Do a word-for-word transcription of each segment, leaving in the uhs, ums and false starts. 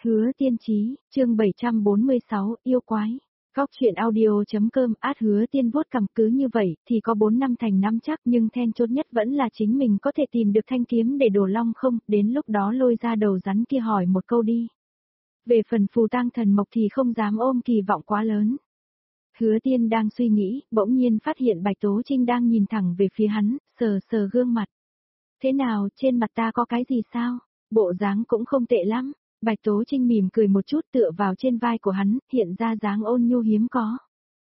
Hứa Tiên Chí, chương bảy trăm bốn mươi sáu, yêu quái. Góc truyện audio.com át Hứa Tiên vuốt cằm, cứ như vậy thì có bốn năm thành năm chắc, nhưng then chốt nhất vẫn là chính mình có thể tìm được thanh kiếm để đổ long không, đến lúc đó lôi ra đầu rắn kia hỏi một câu đi. Về phần phù tang thần mộc thì không dám ôm kỳ vọng quá lớn. Hứa Tiên đang suy nghĩ, bỗng nhiên phát hiện Bạch Tố Trinh đang nhìn thẳng về phía hắn, sờ sờ gương mặt. Thế nào, trên mặt ta có cái gì sao? Bộ dáng cũng không tệ lắm. Bạch Tố Trinh mỉm cười một chút tựa vào trên vai của hắn, hiện ra dáng ôn nhu hiếm có.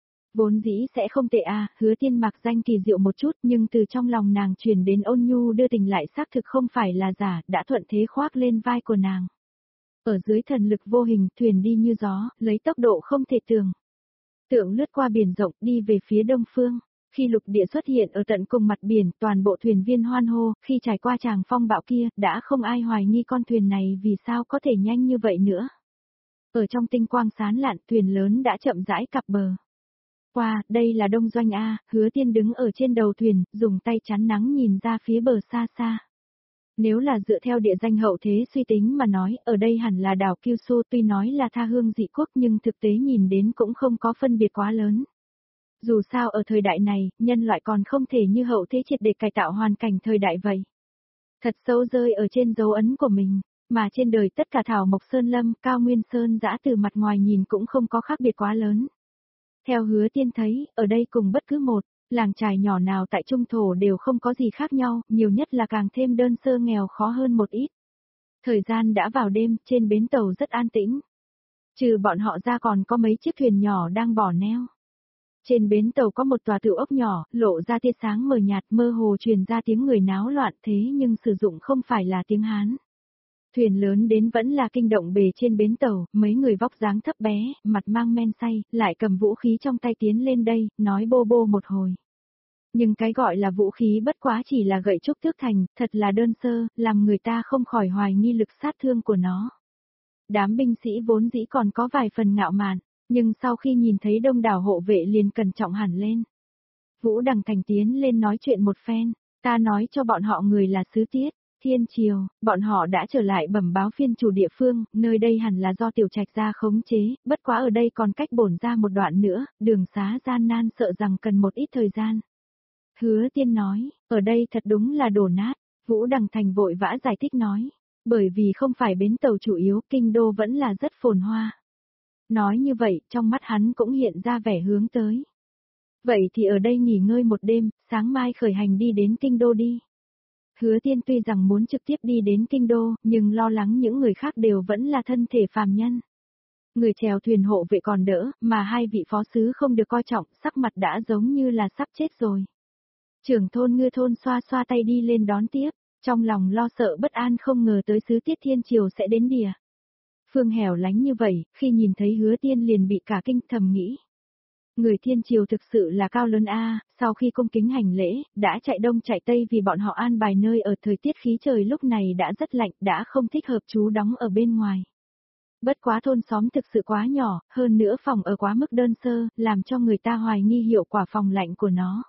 Vốn dĩ sẽ không tệ à, Hứa Tiên mặc danh kỳ diệu một chút, nhưng từ trong lòng nàng truyền đến ôn nhu đưa tình lại xác thực không phải là giả, đã thuận thế khoác lên vai của nàng. Ở dưới thần lực vô hình, thuyền đi như gió, lấy tốc độ không thể tưởng. Tượng lướt qua biển rộng đi về phía đông phương. Khi lục địa xuất hiện ở tận cùng mặt biển, toàn bộ thuyền viên hoan hô, khi trải qua tràng phong bão kia, đã không ai hoài nghi con thuyền này vì sao có thể nhanh như vậy nữa. Ở trong tinh quang sáng lạn, thuyền lớn đã chậm rãi cập bờ. Qua, đây là Đông Doanh A, Hứa Tiên đứng ở trên đầu thuyền, dùng tay chắn nắng nhìn ra phía bờ xa xa. Nếu là dựa theo địa danh hậu thế suy tính mà nói, ở đây hẳn là đảo Kyushu, tuy nói là tha hương dị quốc nhưng thực tế nhìn đến cũng không có phân biệt quá lớn. Dù sao ở thời đại này, nhân loại còn không thể như hậu thế triệt để cải tạo hoàn cảnh thời đại vậy. Thật sâu rơi ở trên dấu ấn của mình, mà trên đời tất cả thảo mộc sơn lâm, cao nguyên sơn dã từ mặt ngoài nhìn cũng không có khác biệt quá lớn. Theo Hứa Tiên thấy, ở đây cùng bất cứ một làng trài nhỏ nào tại trung thổ đều không có gì khác nhau, nhiều nhất là càng thêm đơn sơ nghèo khó hơn một ít. Thời gian đã vào đêm, trên bến tàu rất an tĩnh. Trừ bọn họ ra còn có mấy chiếc thuyền nhỏ đang bỏ neo. Trên bến tàu có một tòa tiểu ốc nhỏ, lộ ra tia sáng mờ nhạt, mơ hồ truyền ra tiếng người náo loạn, thế nhưng sử dụng không phải là tiếng Hán. Thuyền lớn đến vẫn là kinh động bề trên bến tàu, mấy người vóc dáng thấp bé, mặt mang men say, lại cầm vũ khí trong tay tiến lên đây, nói bô bô một hồi. Nhưng cái gọi là vũ khí bất quá chỉ là gậy trúc tước thành, thật là đơn sơ, làm người ta không khỏi hoài nghi lực sát thương của nó. Đám binh sĩ vốn dĩ còn có vài phần ngạo mạn. Nhưng sau khi nhìn thấy đông đảo hộ vệ liền cẩn trọng hẳn lên. Vũ Đằng Thành tiến lên nói chuyện một phen, ta nói cho bọn họ người là Sứ Tiết, Thiên Triều, bọn họ đã trở lại bẩm báo phiên chủ địa phương, nơi đây hẳn là do Tiểu Trạch gia khống chế, bất quá ở đây còn cách bổn ra một đoạn nữa, đường xá gian nan sợ rằng cần một ít thời gian. Hứa Tiên nói, ở đây thật đúng là đổ nát, Vũ Đằng Thành vội vã giải thích nói, bởi vì không phải bến tàu chủ yếu, kinh đô vẫn là rất phồn hoa. Nói như vậy, trong mắt hắn cũng hiện ra vẻ hướng tới. Vậy thì ở đây nghỉ ngơi một đêm, sáng mai khởi hành đi đến kinh đô đi. Hứa Tiên tuy rằng muốn trực tiếp đi đến kinh đô, nhưng lo lắng những người khác đều vẫn là thân thể phàm nhân. Người chèo thuyền hộ vệ còn đỡ, mà hai vị phó sứ không được coi trọng, sắc mặt đã giống như là sắp chết rồi. Trưởng thôn Ngư thôn xoa xoa tay đi lên đón tiếp, trong lòng lo sợ bất an không ngờ tới Sứ Tiết Thiên Triều sẽ đến đìa. Phương hẻo lánh như vậy, khi nhìn thấy Hứa Tiên liền bị cả kinh, thầm nghĩ. Người Thiên Triều thực sự là cao lớn a, sau khi cung kính hành lễ, đã chạy đông chạy tây vì bọn họ an bài nơi ở, thời tiết khí trời lúc này đã rất lạnh, đã không thích hợp trú đóng ở bên ngoài. Bất quá thôn xóm thực sự quá nhỏ, hơn nữa phòng ở quá mức đơn sơ, làm cho người ta hoài nghi hiệu quả phòng lạnh của nó.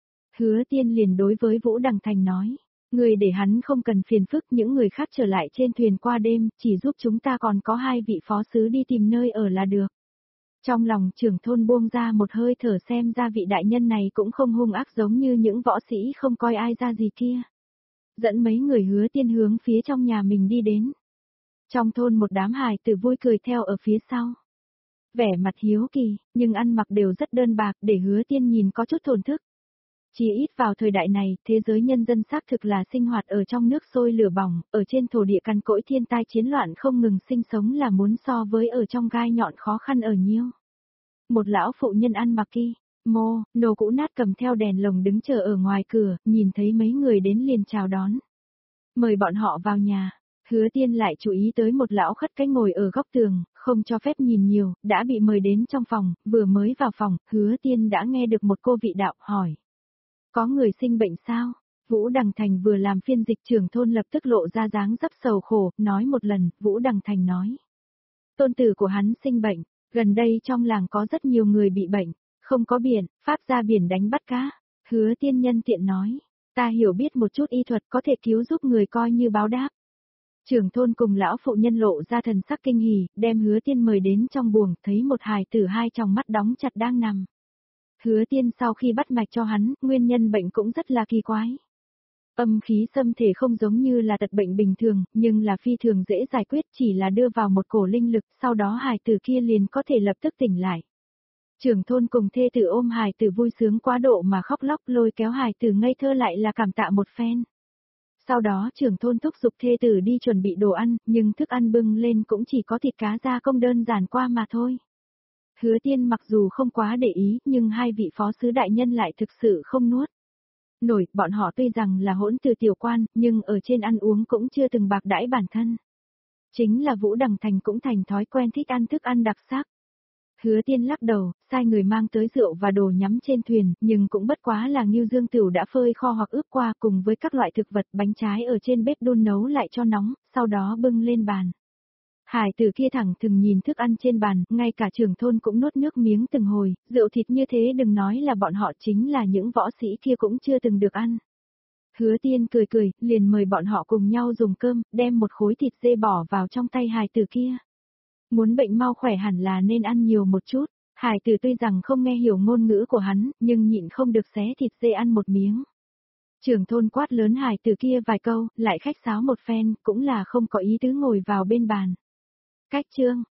Hứa Tiên liền đối với Vũ Đằng Thành nói. Người để hắn không cần phiền phức, những người khác trở lại trên thuyền qua đêm, chỉ giúp chúng ta còn có hai vị phó sứ đi tìm nơi ở là được. Trong lòng trưởng thôn buông ra một hơi thở, xem ra vị đại nhân này cũng không hung ác giống như những võ sĩ không coi ai ra gì kia. Dẫn mấy người Hứa Tiên hướng phía trong nhà mình đi đến. Trong thôn một đám hài tử vui cười theo ở phía sau. Vẻ mặt hiếu kỳ, nhưng ăn mặc đều rất đơn bạc, để Hứa Tiên nhìn có chút thổn thức. Chỉ ít vào thời đại này, thế giới nhân dân xác thực là sinh hoạt ở trong nước sôi lửa bỏng, ở trên thổ địa cằn cỗi thiên tai chiến loạn không ngừng, sinh sống là muốn so với ở trong gai nhọn khó khăn ở nhiêu. Một lão phụ nhân ăn mặc ki, mô, nô cũ nát cầm theo đèn lồng đứng chờ ở ngoài cửa, nhìn thấy mấy người đến liền chào đón. Mời bọn họ vào nhà. Hứa Tiên lại chú ý tới một lão khất cái ngồi ở góc tường, không cho phép nhìn nhiều, đã bị mời đến trong phòng, vừa mới vào phòng, Hứa Tiên đã nghe được một cô vị đạo hỏi. Có người sinh bệnh sao? Vũ Đằng Thành vừa làm phiên dịch, trưởng thôn lập tức lộ ra dáng dấp sầu khổ, nói một lần, Vũ Đằng Thành nói. Tôn tử của hắn sinh bệnh, gần đây trong làng có rất nhiều người bị bệnh, không có biển, pháp ra biển đánh bắt cá. Hứa Tiên nhân tiện nói, ta hiểu biết một chút y thuật có thể cứu giúp người coi như báo đáp. Trưởng thôn cùng lão phụ nhân lộ ra thần sắc kinh hỉ, đem Hứa Tiên mời đến trong buồng, thấy một hài tử hai tròng mắt đóng chặt đang nằm. Hứa Tiên sau khi bắt mạch cho hắn, nguyên nhân bệnh cũng rất là kỳ quái. Âm khí xâm thể không giống như là tật bệnh bình thường, nhưng là phi thường dễ giải quyết, chỉ là đưa vào một cổ linh lực, sau đó hài tử kia liền có thể lập tức tỉnh lại. Trưởng thôn cùng thê tử ôm hài tử vui sướng quá độ mà khóc lóc, lôi kéo hài tử ngây thơ lại là cảm tạ một phen. Sau đó trưởng thôn thúc giục thê tử đi chuẩn bị đồ ăn, nhưng thức ăn bưng lên cũng chỉ có thịt cá gia công đơn giản qua mà thôi. Hứa Tiên mặc dù không quá để ý, nhưng hai vị phó sứ đại nhân lại thực sự không nuốt nổi, bọn họ tuy rằng là hỗn từ tiểu quan, nhưng ở trên ăn uống cũng chưa từng bạc đãi bản thân. Chính là Vũ Đằng Thành cũng thành thói quen thích ăn thức ăn đặc sắc. Hứa Tiên lắc đầu, sai người mang tới rượu và đồ nhắm trên thuyền, nhưng cũng bất quá là Ngưu Dương Tửu đã phơi kho hoặc ướp qua cùng với các loại thực vật bánh trái ở trên bếp đun nấu lại cho nóng, sau đó bưng lên bàn. Hải tử kia thẳng thừng nhìn thức ăn trên bàn, ngay cả trưởng thôn cũng nuốt nước miếng từng hồi, rượu thịt như thế đừng nói là bọn họ, chính là những võ sĩ kia cũng chưa từng được ăn. Hứa Tiên cười cười, liền mời bọn họ cùng nhau dùng cơm, đem một khối thịt dê bỏ vào trong tay hài tử kia. Muốn bệnh mau khỏe hẳn là nên ăn nhiều một chút. Hải tử tuy rằng không nghe hiểu ngôn ngữ của hắn, nhưng nhịn không được xé thịt dê ăn một miếng. Trưởng thôn quát lớn hải tử kia vài câu, lại khách sáo một phen, cũng là không có ý tứ ngồi vào bên bàn. Cách chương,